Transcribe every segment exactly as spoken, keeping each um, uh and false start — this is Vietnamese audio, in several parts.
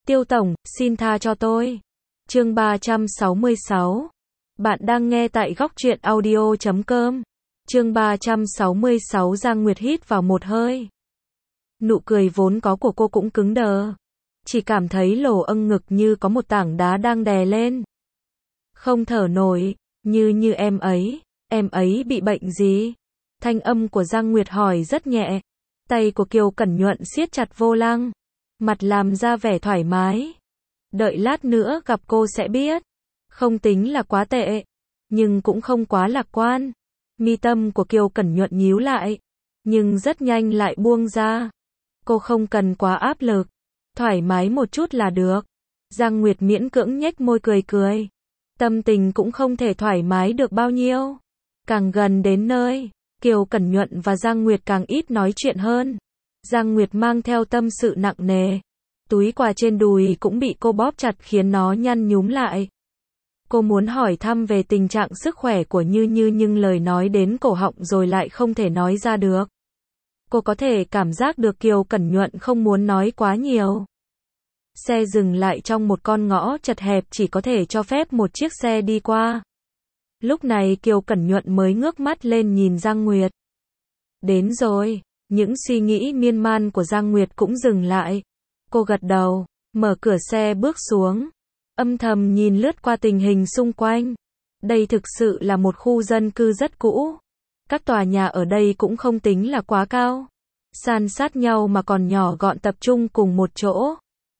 Tiêu tổng, xin tha cho tôi. Chương ba trăm sáu mươi sáu. Bạn đang nghe tại góc truyện audio chấm com. Chương ba trăm sáu mươi sáu. Giang Nguyệt hít vào một hơi. Nụ cười vốn có của cô cũng cứng đờ. Chỉ cảm thấy lồ âng ngực như có một tảng đá đang đè lên. Không thở nổi, như như em ấy, em ấy bị bệnh gì? Thanh âm của Giang Nguyệt hỏi rất nhẹ. Tay của Kiều Cẩn Nhuận siết chặt vô lăng, mặt làm ra vẻ thoải mái. Đợi lát nữa gặp cô sẽ biết. Không tính là quá tệ, nhưng cũng không quá lạc quan. Mi tâm của Kiều Cẩn Nhuận nhíu lại, nhưng rất nhanh lại buông ra. Cô không cần quá áp lực, thoải mái một chút là được. Giang Nguyệt miễn cưỡng nhếch môi cười cười. Tâm tình cũng không thể thoải mái được bao nhiêu. Càng gần đến nơi, Kiều Cẩn Nhuận và Giang Nguyệt càng ít nói chuyện hơn. Giang Nguyệt mang theo tâm sự nặng nề. Túi quà trên đùi cũng bị cô bóp chặt khiến nó nhăn nhúm lại. Cô muốn hỏi thăm về tình trạng sức khỏe của Như Như nhưng lời nói đến cổ họng rồi lại không thể nói ra được. Cô có thể cảm giác được Kiều Cẩn Nhuận không muốn nói quá nhiều. Xe dừng lại trong một con ngõ chật hẹp chỉ có thể cho phép một chiếc xe đi qua. Lúc này Kiều Cẩn Nhuận mới ngước mắt lên nhìn Giang Nguyệt. Đến rồi, những suy nghĩ miên man của Giang Nguyệt cũng dừng lại. Cô gật đầu, mở cửa xe bước xuống, âm thầm nhìn lướt qua tình hình xung quanh. Đây thực sự là một khu dân cư rất cũ. Các tòa nhà ở đây cũng không tính là quá cao, san sát nhau mà còn nhỏ gọn tập trung cùng một chỗ.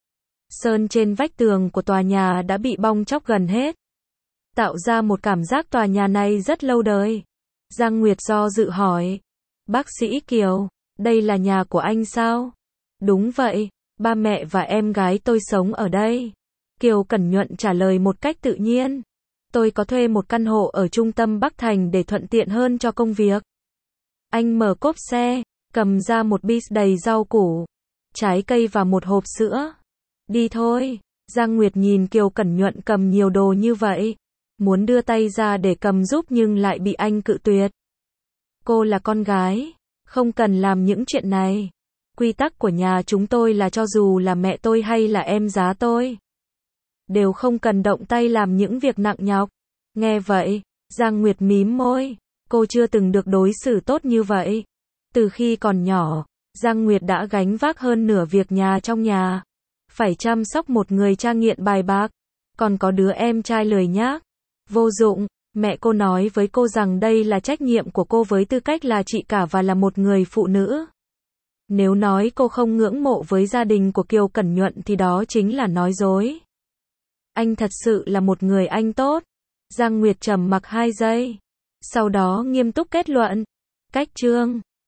Sơn trên vách tường của tòa nhà đã bị bong tróc gần hết, tạo ra một cảm giác tòa nhà này rất lâu đời. Giang Nguyệt do dự hỏi, bác sĩ Kiều, đây là nhà của anh sao? Đúng vậy, ba mẹ và em gái tôi sống ở đây. Kiều Cẩn Nhuận trả lời một cách tự nhiên. Tôi có thuê một căn hộ ở trung tâm Bắc Thành để thuận tiện hơn cho công việc. Anh mở cốp xe, cầm ra một bis đầy rau củ, trái cây và một hộp sữa. Đi thôi. Giang Nguyệt nhìn Kiều Cẩn Nhuận cầm nhiều đồ như vậy, muốn đưa tay ra để cầm giúp nhưng lại bị anh cự tuyệt. Cô là con gái, không cần làm những chuyện này. Quy tắc của nhà chúng tôi là cho dù là mẹ tôi hay là em giá tôi, đều không cần động tay làm những việc nặng nhọc. Nghe vậy, Giang Nguyệt mím môi. Cô chưa từng được đối xử tốt như vậy. Từ khi còn nhỏ, Giang Nguyệt đã gánh vác hơn nửa việc nhà trong nhà. Phải chăm sóc một người cha nghiện bài bạc, còn có đứa em trai lười nhác, vô dụng. Mẹ cô nói với cô rằng đây là trách nhiệm của cô với tư cách là chị cả và là một người phụ nữ. Nếu nói cô không ngưỡng mộ với gia đình của Kiều Cẩn Nhuận thì đó chính là nói dối. Anh thật sự là một người anh tốt. Giang Nguyệt trầm mặc hai giây, sau đó nghiêm túc kết luận. Cách chương